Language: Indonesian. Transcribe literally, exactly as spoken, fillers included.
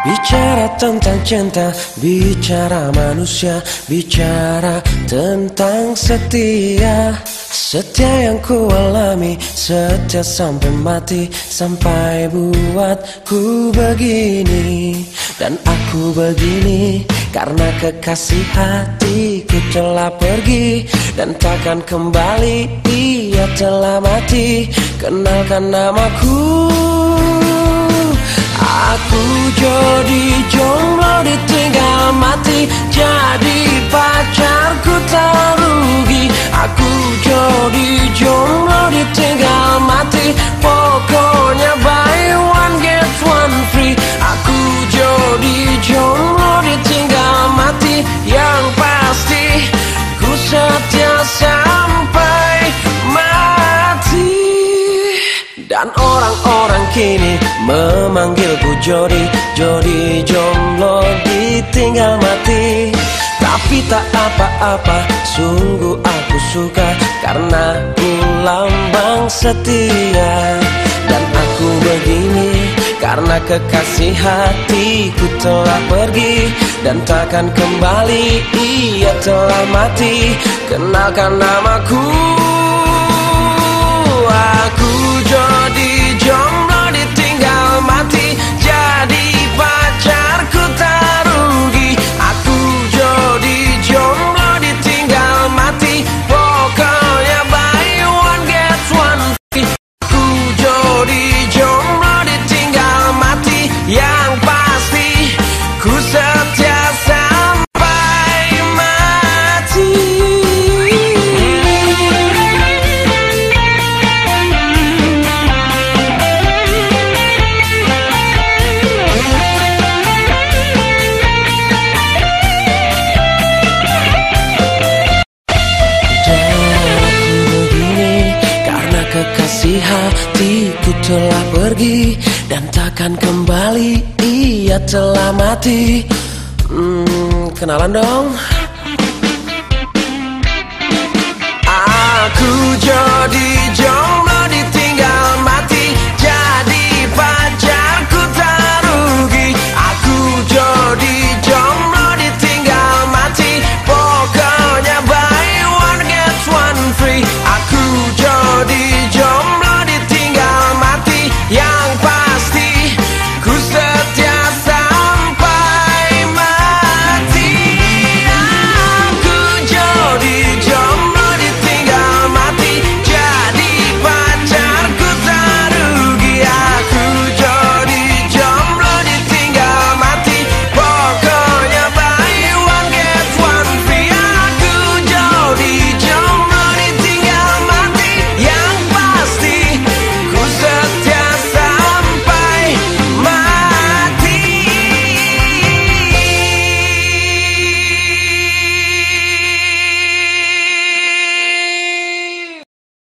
Bicara tentang cinta, bicara manusia, bicara tentang setia. Setia yang ku alami, setia sampai mati, sampai buatku begini. Dan aku begini karena kekasih hatiku telah pergi dan takkan kembali, ia telah mati. Kenalkan namaku. Aku jadi jomblo ditinggal mati, jadi pacarku tak rugi. Aku jadi jomblo ditinggal mati, pokoknya buy one get one free. Aku jadi jomblo ditinggal mati, yang pasti ku setia sampai mati. Dan orang-orang kini memanggilku Jody, Jody jomblo ditinggal mati. Tapi tak apa-apa, sungguh aku suka, karena ku lambang setia. Dan aku begini karena kekasih hatiku telah pergi dan takkan kembali, ia telah mati. Kenalkan namaku. Aku jadi jomblo ditinggal mati, jadi pacarku tak rugi. Aku jadi jomblo ditinggal mati, pokoknya buy one get one free. Aku jadi jomblo ditinggal mati, yang pasti ku setia sampai mati. Kekasih hatiku telah pergi dan takkan kembali, ia telah mati. Hmm, kenalan dong. Aku jauh